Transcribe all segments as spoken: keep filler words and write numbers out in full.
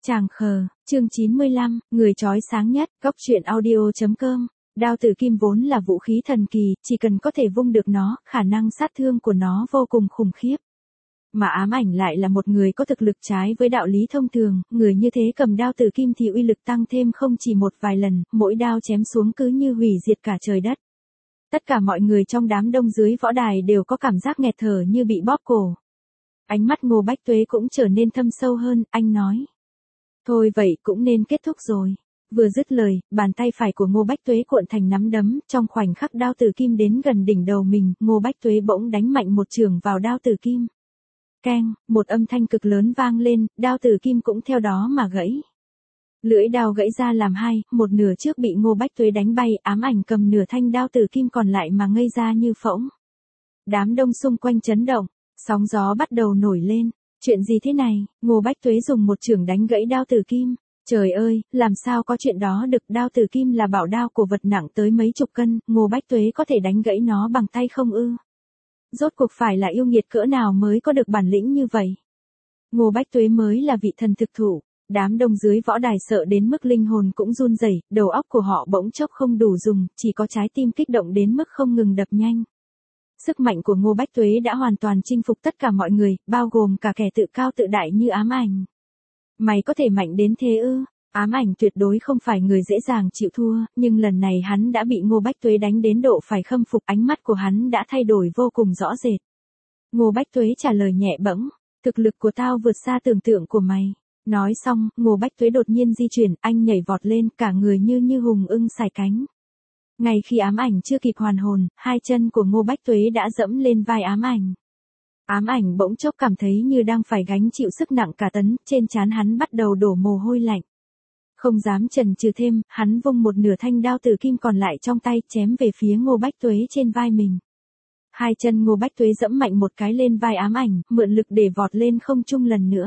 Chàng khờ, chương chín mươi lăm, người chói sáng nhất, góc truyện audio chấm com. Đao tử kim vốn là vũ khí thần kỳ, chỉ cần có thể vung được nó, khả năng sát thương của nó vô cùng khủng khiếp. Mà ám ảnh lại là một người có thực lực trái với đạo lý thông thường, người như thế cầm đao tử kim thì uy lực tăng thêm không chỉ một vài lần, mỗi đao chém xuống cứ như hủy diệt cả trời đất. Tất cả mọi người trong đám đông dưới võ đài đều có cảm giác nghẹt thở như bị bóp cổ. Ánh mắt Ngô Bách Tuế cũng trở nên thâm sâu hơn, anh nói. Thôi vậy cũng nên kết thúc rồi. Vừa dứt lời, bàn tay phải của Ngô Bách Tuế cuộn thành nắm đấm, trong khoảnh khắc đao tử kim đến gần đỉnh đầu mình, Ngô Bách Tuế bỗng đánh mạnh một chưởng vào đao tử kim. Keng, một âm thanh cực lớn vang lên, đao tử kim cũng theo đó mà gãy. Lưỡi đao gãy ra làm hai, một nửa trước bị Ngô Bách Tuế đánh bay, ám ảnh cầm nửa thanh đao tử kim còn lại mà ngây ra như phỗng. Đám đông xung quanh chấn động, sóng gió bắt đầu nổi lên. Chuyện gì thế này? Ngô Bách Tuế dùng một chưởng đánh gãy đao tử kim. Trời ơi, làm sao có chuyện đó được, đao tử kim là bảo đao của vật nặng tới mấy chục cân, Ngô Bách Tuế có thể đánh gãy nó bằng tay không ư? Rốt cuộc phải là yêu nghiệt cỡ nào mới có được bản lĩnh như vậy? Ngô Bách Tuế mới là vị thần thực thụ, đám đông dưới võ đài sợ đến mức linh hồn cũng run rẩy, đầu óc của họ bỗng chốc không đủ dùng, chỉ có trái tim kích động đến mức không ngừng đập nhanh. Sức mạnh của Ngô Bách Tuế đã hoàn toàn chinh phục tất cả mọi người, bao gồm cả kẻ tự cao tự đại như ám ảnh. Mày có thể mạnh đến thế ư? Ám ảnh tuyệt đối không phải người dễ dàng chịu thua, nhưng lần này hắn đã bị Ngô Bách Tuế đánh đến độ phải khâm phục, ánh mắt của hắn đã thay đổi vô cùng rõ rệt. Ngô Bách Tuế trả lời nhẹ bẫng, thực lực của tao vượt xa tưởng tượng của mày. Nói xong, Ngô Bách Tuế đột nhiên di chuyển, anh nhảy vọt lên, cả người như như hùng ưng sải cánh. Ngay khi ám ảnh chưa kịp hoàn hồn, hai chân của Ngô Bách Tuế đã dẫm lên vai ám ảnh. Ám ảnh bỗng chốc cảm thấy như đang phải gánh chịu sức nặng cả tấn, trên trán hắn bắt đầu đổ mồ hôi lạnh. Không dám chần chừ thêm, hắn vung một nửa thanh đao tử kim còn lại trong tay chém về phía Ngô Bách Tuế trên vai mình. Hai chân Ngô Bách Tuế dẫm mạnh một cái lên vai ám ảnh, mượn lực để vọt lên không trung lần nữa.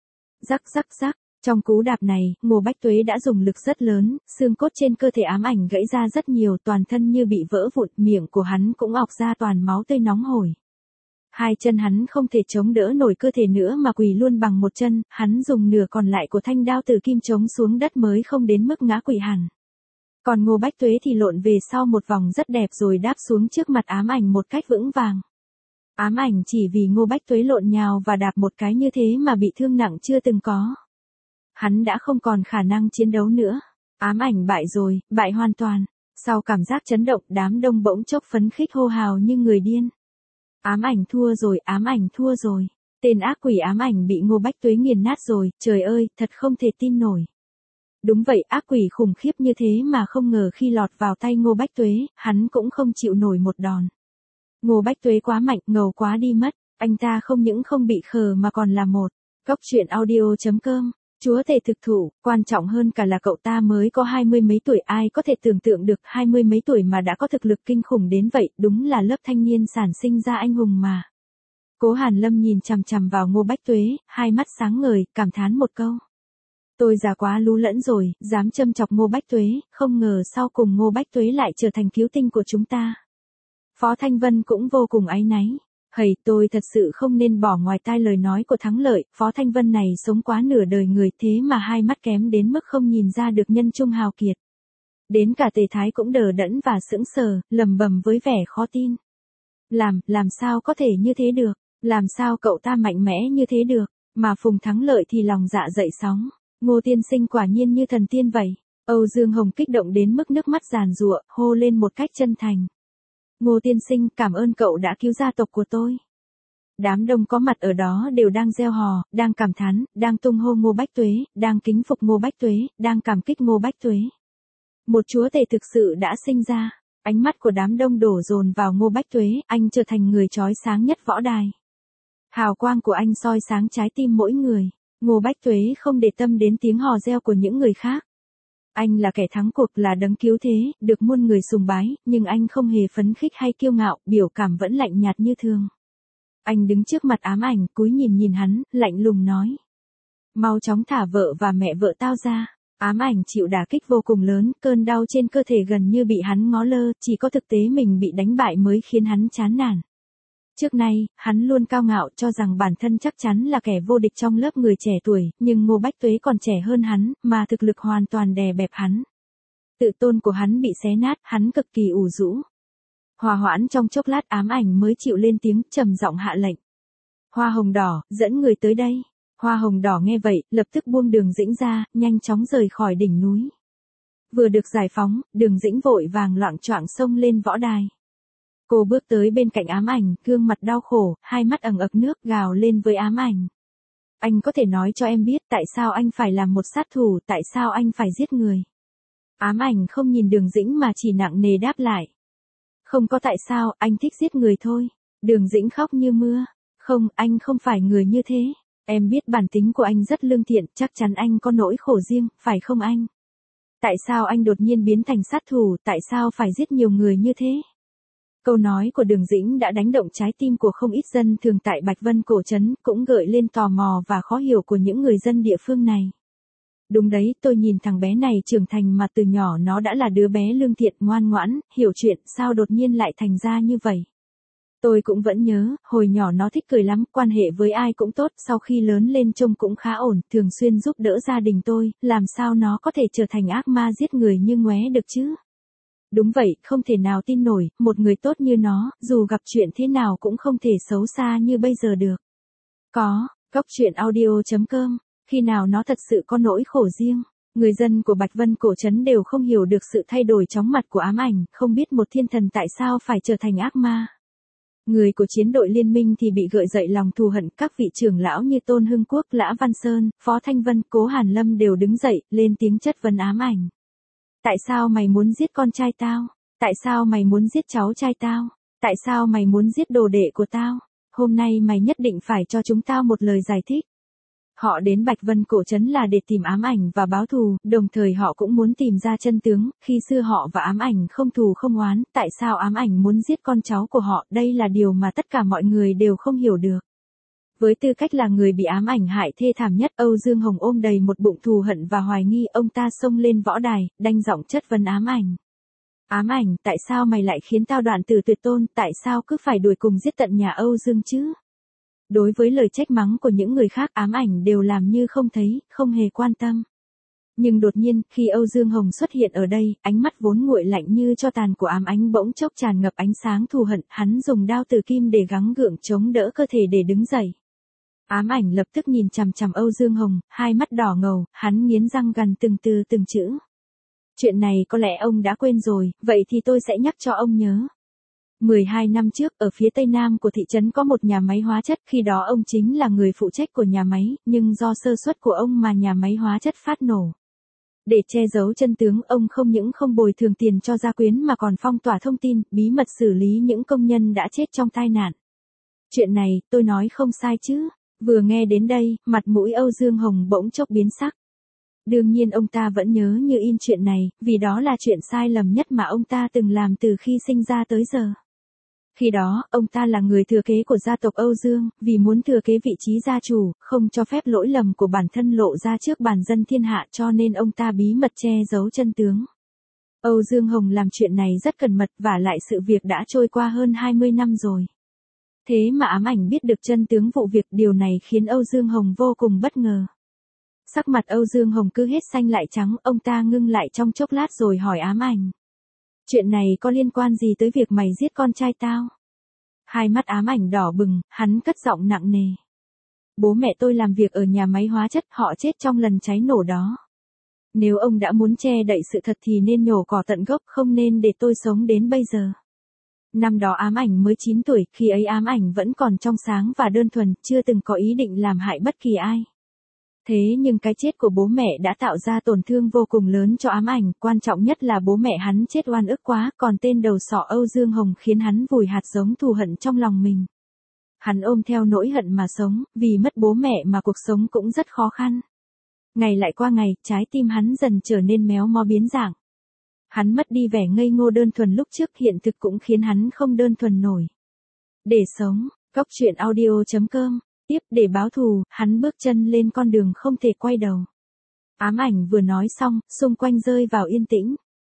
Rắc rắc rắc. Trong cú đạp này, Ngô Bách Tuế đã dùng lực rất lớn, xương cốt trên cơ thể ám ảnh gãy ra rất nhiều, toàn thân như bị vỡ vụn, miệng của hắn cũng ọc ra toàn máu tươi nóng hổi. Hai chân hắn không thể chống đỡ nổi cơ thể nữa mà quỳ luôn bằng một chân, hắn dùng nửa còn lại của thanh đao tử kim chống xuống đất mới không đến mức ngã quỵ hẳn. Còn Ngô Bách Tuế thì lộn về sau một vòng rất đẹp rồi đáp xuống trước mặt ám ảnh một cách vững vàng. Ám ảnh chỉ vì Ngô Bách Tuế lộn nhào và đạp một cái như thế mà bị thương nặng chưa từng có. Hắn đã không còn khả năng chiến đấu nữa. Ám ảnh bại rồi, bại hoàn toàn. Sau cảm giác chấn động, đám đông bỗng chốc phấn khích hô hào như người điên. Ám ảnh thua rồi, ám ảnh thua rồi. Tên ác quỷ ám ảnh bị Ngô Bách Tuế nghiền nát rồi, trời ơi, thật không thể tin nổi. Đúng vậy, ác quỷ khủng khiếp như thế mà không ngờ khi lọt vào tay Ngô Bách Tuế, hắn cũng không chịu nổi một đòn. Ngô Bách Tuế quá mạnh, ngầu quá đi mất, anh ta không những không bị khờ mà còn là một. Góc truyện audio chấm com. Chúa tể thực thụ, quan trọng hơn cả là cậu ta mới có hai mươi mấy tuổi, ai có thể tưởng tượng được hai mươi mấy tuổi mà đã có thực lực kinh khủng đến vậy, đúng là lớp thanh niên sản sinh ra anh hùng mà. Cố Hàn Lâm nhìn chằm chằm vào Ngô Bách Tuế, hai mắt sáng ngời, cảm thán một câu. Tôi già quá lú lẫn rồi, dám châm chọc Ngô Bách Tuế, không ngờ sau cùng Ngô Bách Tuế lại trở thành cứu tinh của chúng ta. Phó Thanh Vân cũng vô cùng áy náy. Hầy, tôi thật sự không nên bỏ ngoài tai lời nói của Thắng Lợi, Phó Thanh Vân này sống quá nửa đời người thế mà hai mắt kém đến mức không nhìn ra được nhân trung hào kiệt. Đến cả Tề Thái cũng đờ đẫn và sững sờ, lầm bầm với vẻ khó tin. Làm, làm sao có thể như thế được, làm sao cậu ta mạnh mẽ như thế được, mà Phùng Thắng Lợi thì lòng dạ dậy sóng, Ngô tiên sinh quả nhiên như thần tiên vậy. Âu Dương Hồng kích động đến mức nước mắt giàn giụa, hô lên một cách chân thành. Ngô tiên sinh, cảm ơn cậu đã cứu gia tộc của tôi. Đám đông có mặt ở đó đều đang reo hò, đang cảm thán, đang tung hô Ngô Bách Tuế, đang kính phục Ngô Bách Tuế, đang cảm kích Ngô Bách Tuế. Một chúa tể thực sự đã sinh ra, ánh mắt của đám đông đổ dồn vào Ngô Bách Tuế, anh trở thành người chói sáng nhất võ đài. Hào quang của anh soi sáng trái tim mỗi người, Ngô Bách Tuế không để tâm đến tiếng hò reo của những người khác. Anh là kẻ thắng cuộc, là đấng cứu thế, được muôn người sùng bái, nhưng anh không hề phấn khích hay kiêu ngạo, biểu cảm vẫn lạnh nhạt như thường. Anh đứng trước mặt ám ảnh, cúi nhìn nhìn hắn, lạnh lùng nói. Mau chóng thả vợ và mẹ vợ tao ra. Ám ảnh chịu đả kích vô cùng lớn, cơn đau trên cơ thể gần như bị hắn ngó lơ, chỉ có thực tế mình bị đánh bại mới khiến hắn chán nản. Trước nay, hắn luôn cao ngạo cho rằng bản thân chắc chắn là kẻ vô địch trong lớp người trẻ tuổi, nhưng Ngô Bách Tuế còn trẻ hơn hắn, mà thực lực hoàn toàn đè bẹp hắn. Tự tôn của hắn bị xé nát, hắn cực kỳ ủ rũ. Hòa hoãn trong chốc lát Ám Ảnh mới chịu lên tiếng, trầm giọng hạ lệnh. Hoa hồng đỏ, dẫn người tới đây. Hoa hồng đỏ nghe vậy, lập tức buông Đường Dĩnh ra, nhanh chóng rời khỏi đỉnh núi. Vừa được giải phóng, Đường Dĩnh vội vàng loạng choạng xông lên võ đài. Cô bước tới bên cạnh Ám Ảnh, gương mặt đau khổ, hai mắt ẩn ực nước, gào lên với Ám Ảnh. Anh có thể nói cho em biết tại sao anh phải làm một sát thủ, tại sao anh phải giết người. Ám Ảnh không nhìn Đường Dĩnh mà chỉ nặng nề đáp lại. Không có tại sao, anh thích giết người thôi. Đường Dĩnh khóc như mưa. Không, anh không phải người như thế. Em biết bản tính của anh rất lương thiện, chắc chắn anh có nỗi khổ riêng, phải không anh? Tại sao anh đột nhiên biến thành sát thủ, tại sao phải giết nhiều người như thế? Câu nói của Đường Dĩnh đã đánh động trái tim của không ít dân thường tại Bạch Vân Cổ Trấn, cũng gợi lên tò mò và khó hiểu của những người dân địa phương này. Đúng đấy, tôi nhìn thằng bé này trưởng thành mà từ nhỏ nó đã là đứa bé lương thiện, ngoan ngoãn, hiểu chuyện, sao đột nhiên lại thành ra như vậy? Tôi cũng vẫn nhớ, hồi nhỏ nó thích cười lắm, quan hệ với ai cũng tốt, sau khi lớn lên trông cũng khá ổn, thường xuyên giúp đỡ gia đình tôi, làm sao nó có thể trở thành ác ma giết người như ngoé được chứ? Đúng vậy, không thể nào tin nổi, một người tốt như nó, dù gặp chuyện thế nào cũng không thể xấu xa như bây giờ được. Có, Cóc Truyện Audio chấm com, khi nào nó thật sự có nỗi khổ riêng. Người dân của Bạch Vân Cổ Trấn đều không hiểu được sự thay đổi chóng mặt của Ám Ảnh, không biết một thiên thần tại sao phải trở thành ác ma. Người của chiến đội liên minh thì bị gợi dậy lòng thù hận, các vị trưởng lão như Tôn Hưng Quốc, Lã Văn Sơn, Phó Thanh Vân, Cố Hàn Lâm đều đứng dậy, lên tiếng chất vấn Ám Ảnh. Tại sao mày muốn giết con trai tao? Tại sao mày muốn giết cháu trai tao? Tại sao mày muốn giết đồ đệ của tao? Hôm nay mày nhất định phải cho chúng tao một lời giải thích. Họ đến Bạch Vân Cổ Trấn là để tìm Ám Ảnh và báo thù, đồng thời họ cũng muốn tìm ra chân tướng, khi xưa họ và Ám Ảnh không thù không oán, tại sao Ám Ảnh muốn giết con cháu của họ, đây là điều mà tất cả mọi người đều không hiểu được. Với tư cách là người bị Ám Ảnh hại thê thảm nhất, Âu Dương Hồng ôm đầy một bụng thù hận và hoài nghi, ông ta xông lên võ đài, đanh giọng chất vấn Ám Ảnh. Ám Ảnh, tại sao mày lại khiến tao đoạn tử tuyệt tôn, tại sao cứ phải đuổi cùng giết tận nhà Âu Dương chứ? Đối với lời trách mắng của những người khác, Ám Ảnh đều làm như không thấy, không hề quan tâm. Nhưng đột nhiên, khi Âu Dương Hồng xuất hiện ở đây, ánh mắt vốn nguội lạnh như tro tàn của Ám Ảnh bỗng chốc tràn ngập ánh sáng thù hận, hắn dùng đao tử kim để gắng gượng chống đỡ cơ thể để đứng dậy. Ám Ảnh lập tức nhìn chằm chằm Âu Dương Hồng, hai mắt đỏ ngầu, hắn nghiến răng gằn từng từ từng chữ. Chuyện này có lẽ ông đã quên rồi, vậy thì tôi sẽ nhắc cho ông nhớ. mười hai năm trước, ở phía tây nam của thị trấn có một nhà máy hóa chất, khi đó ông chính là người phụ trách của nhà máy, nhưng do sơ suất của ông mà nhà máy hóa chất phát nổ. Để che giấu chân tướng, ông không những không bồi thường tiền cho gia quyến mà còn phong tỏa thông tin, bí mật xử lý những công nhân đã chết trong tai nạn. Chuyện này, tôi nói không sai chứ? Vừa nghe đến đây, mặt mũi Âu Dương Hồng bỗng chốc biến sắc. Đương nhiên ông ta vẫn nhớ như in chuyện này, vì đó là chuyện sai lầm nhất mà ông ta từng làm từ khi sinh ra tới giờ. Khi đó, ông ta là người thừa kế của gia tộc Âu Dương, vì muốn thừa kế vị trí gia chủ, không cho phép lỗi lầm của bản thân lộ ra trước bàn dân thiên hạ, cho nên ông ta bí mật che giấu chân tướng. Âu Dương Hồng làm chuyện này rất cẩn mật, và lại sự việc đã trôi qua hơn hai mươi năm rồi. Thế mà Ám Ảnh biết được chân tướng vụ việc, điều này khiến Âu Dương Hồng vô cùng bất ngờ. Sắc mặt Âu Dương Hồng cứ hết xanh lại trắng, ông ta ngưng lại trong chốc lát rồi hỏi Ám Ảnh. Chuyện này có liên quan gì tới việc mày giết con trai tao? Hai mắt Ám Ảnh đỏ bừng, hắn cất giọng nặng nề. Bố mẹ tôi làm việc ở nhà máy hóa chất, họ chết trong lần cháy nổ đó. Nếu ông đã muốn che đậy sự thật thì nên nhổ cỏ tận gốc, không nên để tôi sống đến bây giờ. Năm đó Ám Ảnh mới chín tuổi, khi ấy Ám Ảnh vẫn còn trong sáng và đơn thuần, chưa từng có ý định làm hại bất kỳ ai. Thế nhưng cái chết của bố mẹ đã tạo ra tổn thương vô cùng lớn cho Ám Ảnh, quan trọng nhất là bố mẹ hắn chết oan ức quá, còn tên đầu sọ Âu Dương Hồng khiến hắn vùi hạt giống thù hận trong lòng mình. Hắn ôm theo nỗi hận mà sống, vì mất bố mẹ mà cuộc sống cũng rất khó khăn. Ngày lại qua ngày, trái tim hắn dần trở nên méo mó biến dạng. Hắn mất đi vẻ ngây ngô đơn thuần lúc trước, hiện thực cũng khiến hắn không đơn thuần nổi. Để sống, Cóc Truyện Audio chấm com. Tiếp, để báo thù, hắn bước chân lên con đường không thể quay đầu. Ám Ảnh vừa nói xong, xung quanh rơi vào yên tĩnh.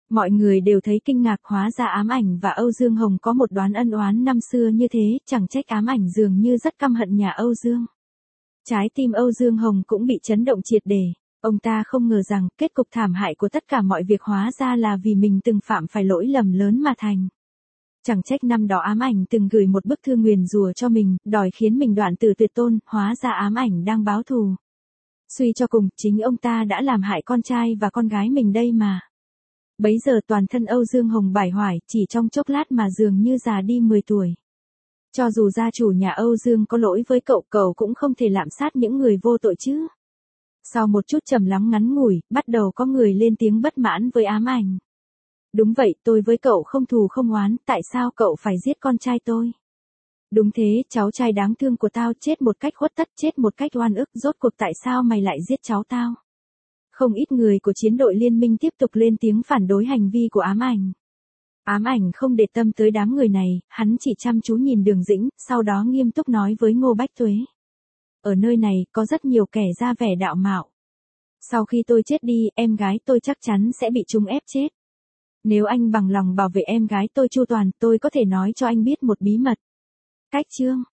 Mọi người đều thấy kinh ngạc, hóa ra Ám Ảnh và Âu Dương Hồng có một đoán ân oán năm xưa như thế, chẳng trách Ám Ảnh dường như rất căm hận nhà Âu Dương. Trái tim Âu Dương Hồng cũng bị chấn động triệt để, ông ta không ngờ rằng kết cục thảm hại của tất cả mọi việc hóa ra là vì mình từng phạm phải lỗi lầm lớn mà thành. Chẳng trách năm đó Ám Ảnh từng gửi một bức thư nguyền rủa cho mình, đòi khiến mình đoạn tử tuyệt tôn, hóa ra Ám Ảnh đang báo thù. Suy cho cùng, chính ông ta đã làm hại con trai và con gái mình đây mà. Bấy giờ toàn thân Âu Dương Hồng bải hoải, chỉ trong chốc lát mà dường như già đi mười tuổi. Cho dù gia chủ nhà Âu Dương có lỗi với cậu, cậu cũng không thể lạm sát những người vô tội chứ. Sau một chút trầm lắng ngắn ngủi, bắt đầu có người lên tiếng bất mãn với Ám Ảnh. Đúng vậy, tôi với cậu không thù không oán, tại sao cậu phải giết con trai tôi? Đúng thế, cháu trai đáng thương của tao chết một cách khuất tất, chết một cách oan ức, rốt cuộc tại sao mày lại giết cháu tao? Không ít người của chiến đội liên minh tiếp tục lên tiếng phản đối hành vi của Ám Ảnh. Ám Ảnh không để tâm tới đám người này, hắn chỉ chăm chú nhìn Đường Dĩnh, sau đó nghiêm túc nói với Ngô Bách Tuế. Ở nơi này, có rất nhiều kẻ ra vẻ đạo mạo. Sau khi tôi chết đi, em gái tôi chắc chắn sẽ bị chúng ép chết. Nếu anh bằng lòng bảo vệ em gái tôi chu toàn, tôi có thể nói cho anh biết một bí mật. Cách chương